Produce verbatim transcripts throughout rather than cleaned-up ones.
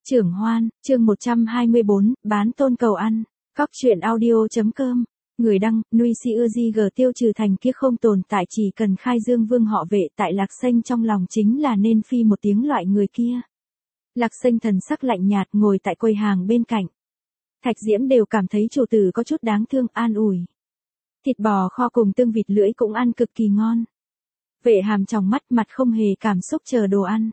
Trưởng Hoan, chương một trăm hai mươi bốn, bán tôn cầu ăn. Cóc truyện audio.com. Người đăng, Nuôi Si Ưa Di G tiêu trừ thành kia không tồn tại, chỉ cần khai dương vương họ Vệ tại Lạc Xanh trong lòng chính là nên phi một tiếng loại người kia. Lạc Xanh thần sắc lạnh nhạt ngồi tại quầy hàng bên cạnh. Thạch Diễm đều cảm thấy chủ tử có chút đáng thương, an ủi. Thịt bò kho cùng tương vịt lưỡi cũng ăn cực kỳ ngon. Vệ Hàm trong mắt mặt không hề cảm xúc chờ đồ ăn.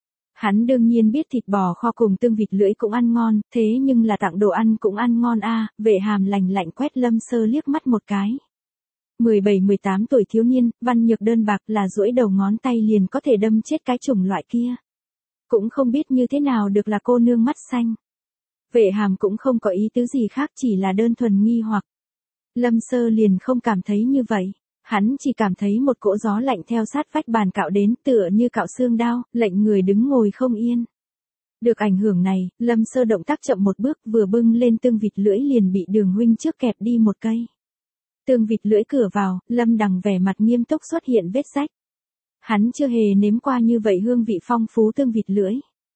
Hắn đương nhiên biết thịt bò kho cùng tương vịt lưỡi cũng ăn ngon, thế nhưng là tặng đồ ăn cũng ăn ngon a. À, Vệ Hàm lạnh lạnh quét Lâm Sơ liếc mắt một cái. mười bảy mười tám tuổi thiếu niên, văn nhược đơn bạc, là duỗi đầu ngón tay liền có thể đâm chết cái chủng loại kia. Cũng không biết như thế nào được là cô nương mắt xanh. Vệ Hàm cũng không có ý tứ gì khác, chỉ là đơn thuần nghi hoặc. Lâm Sơ liền không cảm thấy như vậy. Hắn chỉ cảm thấy một cỗ gió lạnh theo sát vách bàn cạo đến, tựa như cạo xương đao, lệnh người đứng ngồi không yên. Được ảnh hưởng này, Lâm Sơ động tác chậm một bước, vừa bưng lên tương vịt lưỡi liền bị Đường huynh trước kẹp đi một cây. Tương vịt lưỡi cửa vào, Lâm Đằng vẻ mặt nghiêm túc xuất hiện vết rách. Hắn chưa hề nếm qua như vậy hương vị phong phú tương vịt lưỡi.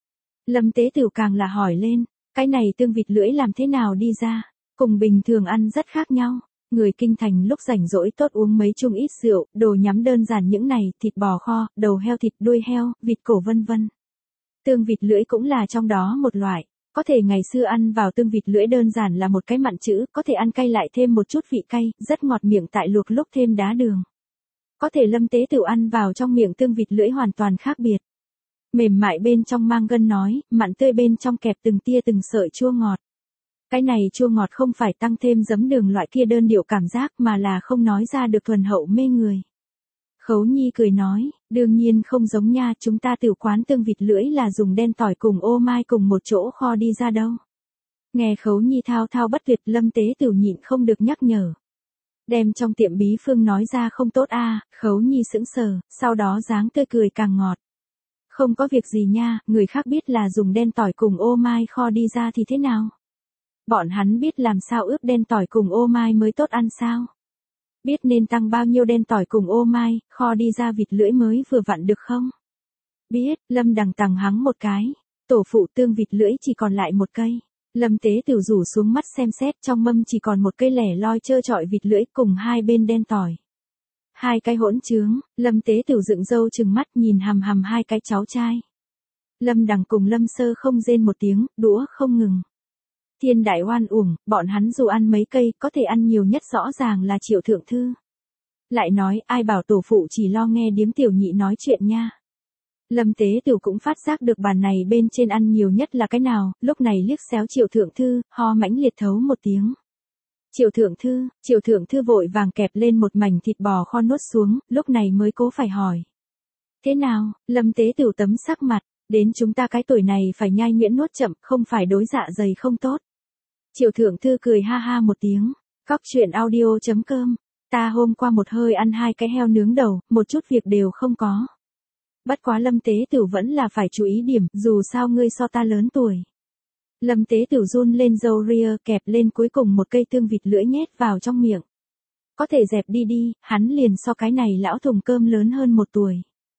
Lâm Tế Tửu càng là hỏi lên, cái này tương vịt lưỡi làm thế nào đi ra, cùng bình thường ăn rất khác nhau. Người kinh thành lúc rảnh rỗi tốt uống mấy chung ít rượu, đồ nhắm đơn giản những này, thịt bò kho, đầu heo thịt, đuôi heo, vịt cổ vân vân. Tương vịt lưỡi cũng là trong đó một loại, có thể ngày xưa ăn vào tương vịt lưỡi đơn giản là một cái mặn chữ, có thể ăn cay lại thêm một chút vị cay, rất ngọt miệng tại luộc lúc thêm đá đường. Có thể Lâm Tế Tửu ăn vào trong miệng tương vịt lưỡi hoàn toàn khác biệt. Mềm mại bên trong mang gân nói, mặn tươi bên trong kẹp từng tia từng sợi chua ngọt. Cái này chua ngọt không phải tăng thêm giấm đường loại kia đơn điệu cảm giác, mà là không nói ra được thuần hậu mê người. Khấu Nhi cười nói, đương nhiên không giống nha, chúng ta tiểu quán tương vịt lưỡi là dùng đen tỏi cùng ô mai cùng một chỗ kho đi ra đâu. Nghe Khấu Nhi thao thao bất tuyệt, Lâm Tế Tửu nhịn không được nhắc nhở. Đem trong tiệm bí phương nói ra không tốt a. À, Khấu Nhi sững sờ, sau đó dáng tươi cười càng ngọt. Không có việc gì nha, người khác biết là dùng đen tỏi cùng ô mai kho đi ra thì thế nào? Bọn hắn biết làm sao ướp đen tỏi cùng ô mai mới tốt ăn sao? Biết nên tăng bao nhiêu đen tỏi cùng ô mai, kho đi ra vịt lưỡi mới vừa vặn được không? Biết, Lâm Đằng tằng hắng một cái, tổ phụ tương vịt lưỡi chỉ còn lại một cây. Lâm Tế Tửu rủ xuống mắt xem xét, trong mâm chỉ còn một cây lẻ loi trơ trọi vịt lưỡi cùng hai bên đen tỏi. Hai cái hỗn trướng, Lâm Tế Tửu dựng râu trừng mắt nhìn hằm hằm hai cái cháu trai. Lâm Đằng cùng Lâm Sơ không rên một tiếng, đũa không ngừng. Thiên đại oan uổng, bọn hắn dù ăn mấy cây, có thể ăn nhiều nhất rõ ràng là Triệu thượng thư. Lại nói, ai bảo tổ phụ chỉ lo nghe điếm tiểu nhị nói chuyện nha. Lâm Tế Tửu cũng phát giác được bàn này bên trên ăn nhiều nhất là cái nào, lúc này liếc xéo Triệu thượng thư, ho mãnh liệt thấu một tiếng. Triệu thượng thư, Triệu thượng thư vội vàng kẹp lên một mảnh thịt bò kho nuốt xuống, lúc này mới cố phải hỏi. Thế nào, Lâm Tế Tửu tấm sắc mặt, đến chúng ta cái tuổi này phải nhai nhuyễn nuốt chậm, không phải đối dạ dày không tốt. Triệu thượng thư cười ha ha một tiếng, cóc truyện audio.com, ta hôm qua một hơi ăn hai cái heo nướng đầu, một chút việc đều không có. Bất quá Lâm Tế Tửu vẫn là phải chú ý điểm, dù sao ngươi so ta lớn tuổi. Lâm Tế Tửu run lên râu ria, kẹp lên cuối cùng một cây tương vịt lưỡi nhét vào trong miệng. Có thể dẹp đi đi, hắn liền so cái này lão thùng cơm lớn hơn một tuổi.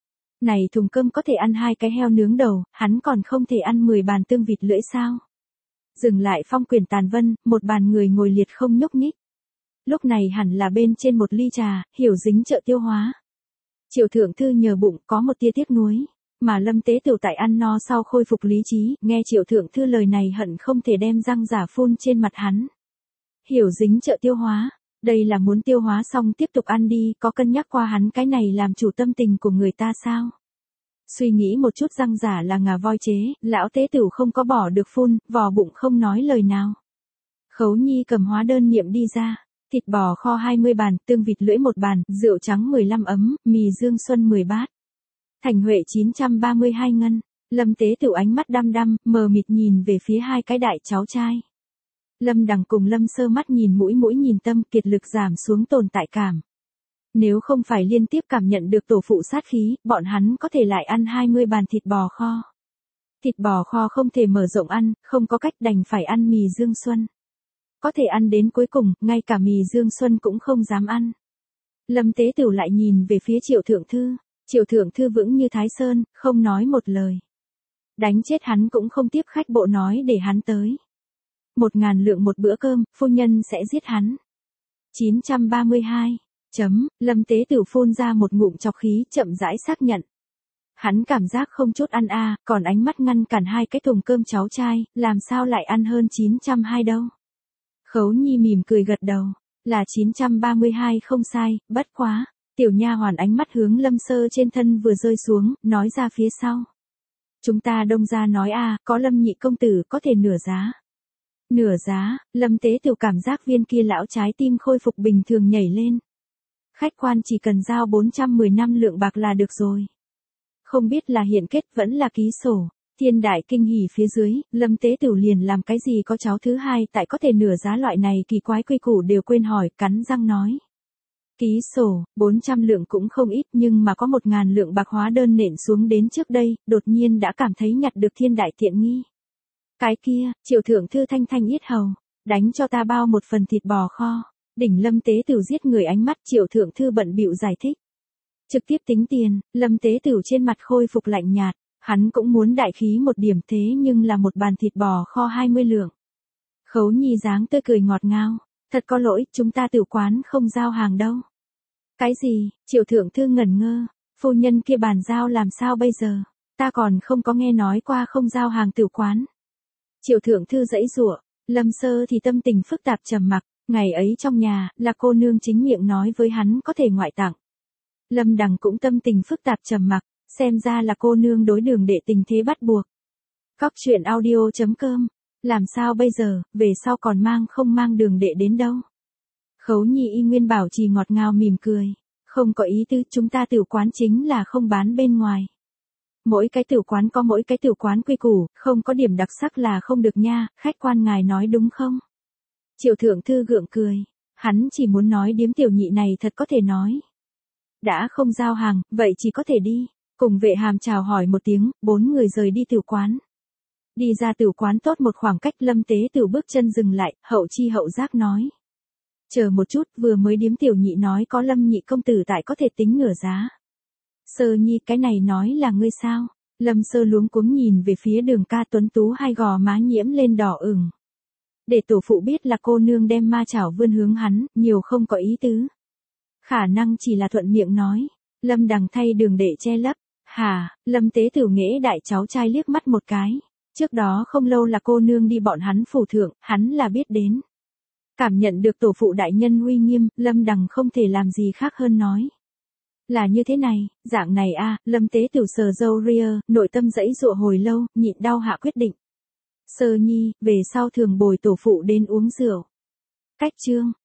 Này thùng cơm có thể ăn hai cái heo nướng đầu, hắn còn không thể ăn mười bàn tương vịt lưỡi sao? Dừng lại phong quyển tàn vân, một bàn người ngồi liệt không nhúc nhích. Lúc này hẳn là bên trên một ly trà, hiểu dính trợ tiêu hóa. Triệu thượng thư nhờ bụng có một tia tiếc nuối, mà Lâm Tế Tửu tại ăn no sau khôi phục lý trí, nghe Triệu thượng thư lời này hận không thể đem răng giả phun trên mặt hắn. Hiểu dính trợ tiêu hóa, đây là muốn tiêu hóa xong tiếp tục ăn đi, có cân nhắc qua hắn cái này làm chủ tâm tình của người ta sao? Suy nghĩ một chút, răng giả là ngà voi chế, lão Tế Tửu không có bỏ được phun, vò bụng không nói lời nào. Khấu Nhi cầm hóa đơn niệm đi ra, thịt bò kho hai mươi bàn, tương vịt lưỡi một bàn, rượu trắng mười lăm ấm, mì Dương Xuân mười bát. Thành Huệ chín trăm ba mươi hai ngân. Lâm Tế Tửu ánh mắt đăm đăm, mờ mịt nhìn về phía hai cái đại cháu trai. Lâm Đằng cùng Lâm Sơ mắt nhìn mũi mũi nhìn tâm, kiệt lực giảm xuống tồn tại cảm. Nếu không phải liên tiếp cảm nhận được tổ phụ sát khí, bọn hắn có thể lại ăn hai mươi bàn thịt bò kho. Thịt bò kho không thể mở rộng ăn, không có cách đành phải ăn mì Dương Xuân. Có thể ăn đến cuối cùng, ngay cả mì Dương Xuân cũng không dám ăn. Lâm Tế Tửu lại nhìn về phía Triệu thượng thư. Triệu thượng thư vững như Thái Sơn, không nói một lời. Đánh chết hắn cũng không tiếp khách bộ nói để hắn tới. Một ngàn lượng một bữa cơm, phu nhân sẽ giết hắn. chín trăm ba mươi hai. Chấm, Lâm Tế Tửu phun ra một ngụm trọc khí, chậm rãi xác nhận. Hắn cảm giác không chút ăn a, à, còn ánh mắt ngăn cản hai cái thùng cơm cháu trai, làm sao lại ăn hơn chín trăm hai đâu. Khấu Nhi mỉm cười gật đầu, là chín trăm ba mươi hai không sai, bất quá. Tiểu nha hoàn ánh mắt hướng Lâm Sơ trên thân vừa rơi xuống, nói ra phía sau. Chúng ta đông ra nói a, à, có Lâm nhị công tử có thể nửa giá. Nửa giá, Lâm Tế Tửu cảm giác viên kia lão trái tim khôi phục bình thường nhảy lên. Khách quan chỉ cần giao bốn trăm mười lăm lượng bạc là được rồi. Không biết là hiện kết vẫn là ký sổ. Thiên đại kinh hỉ phía dưới, Lâm Tế Tửu liền làm cái gì có cháu thứ hai tại có thể nửa giá loại này kỳ quái quy củ đều quên hỏi, cắn răng nói. Ký sổ, bốn trăm lượng cũng không ít nhưng mà có một ngàn lượng bạc hóa đơn nện xuống đến trước đây, đột nhiên đã cảm thấy nhặt được thiên đại tiện nghi. Cái kia, Triệu thượng thư thanh thanh yết hầu, đánh cho ta bao một phần thịt bò kho. Đỉnh Lâm Tế Tửu giết người ánh mắt, Triệu thượng thư bận bịu giải thích. Trực tiếp tính tiền, Lâm Tế Tửu trên mặt khôi phục lạnh nhạt, hắn cũng muốn đại khí một điểm thế nhưng là một bàn thịt bò kho hai mươi lượng. Khấu Nhi dáng tươi cười ngọt ngào, thật có lỗi, chúng ta tiểu quán không giao hàng đâu. Cái gì? Triệu thượng thư ngẩn ngơ, phu nhân kia bàn giao làm sao bây giờ, ta còn không có nghe nói qua không giao hàng tiểu quán. Triệu thượng thư giãy giụa, Lâm Sơ thì tâm tình phức tạp trầm mặc, ngày ấy trong nhà, là cô nương chính miệng nói với hắn có thể ngoại tặng. Lâm Đằng cũng tâm tình phức tạp trầm mặc, xem ra là cô nương đối Đường Đệ tình thế bắt buộc. Cóc truyện audio chấm com, làm sao bây giờ, về sau còn mang không mang Đường Đệ đến đâu. Khấu Nhi y nguyên bảo trì ngọt ngào mỉm cười, không có ý tứ, chúng ta tiểu quán chính là không bán bên ngoài. Mỗi cái tiểu quán có mỗi cái tiểu quán quy củ, không có điểm đặc sắc là không được nha, khách quan ngài nói đúng không? Triệu thượng thư gượng cười, hắn chỉ muốn nói điếm tiểu nhị này thật có thể nói. Đã không giao hàng, vậy chỉ có thể đi. Cùng vệ hàm chào hỏi một tiếng, bốn người rời đi tiểu quán. Đi ra tiểu quán tốt một khoảng cách, Lâm Tế Tửu bước chân dừng lại, hậu chi hậu giác nói. Chờ một chút, vừa mới điếm tiểu nhị nói có Lâm nhị công tử tại có thể tính nửa giá. Sơ Nhi, cái này nói là ngươi sao? Lâm Sơ luống cuống nhìn về phía Đường ca tuấn tú, hai gò má nhiễm lên đỏ ửng. Để tổ phụ biết là cô nương đem ma chảo vươn hướng hắn, nhiều không có ý tứ. Khả năng chỉ là thuận miệng nói. Lâm Đằng thay Đường Đệ che lấp. Hà, Lâm Tế Tửu nghễ đại cháu trai liếc mắt một cái. Trước đó không lâu là cô nương đi bọn hắn phủ thượng, hắn là biết đến. Cảm nhận được tổ phụ đại nhân uy nghiêm, Lâm Đằng không thể làm gì khác hơn nói. Là như thế này, dạng này a, Lâm Tế Tửu sờ râu ria, nội tâm dãy dụa hồi lâu, nhịn đau hạ quyết định. Sơ Nhi, về sau thường bồi tổ phụ đến uống rượu. Cách chương.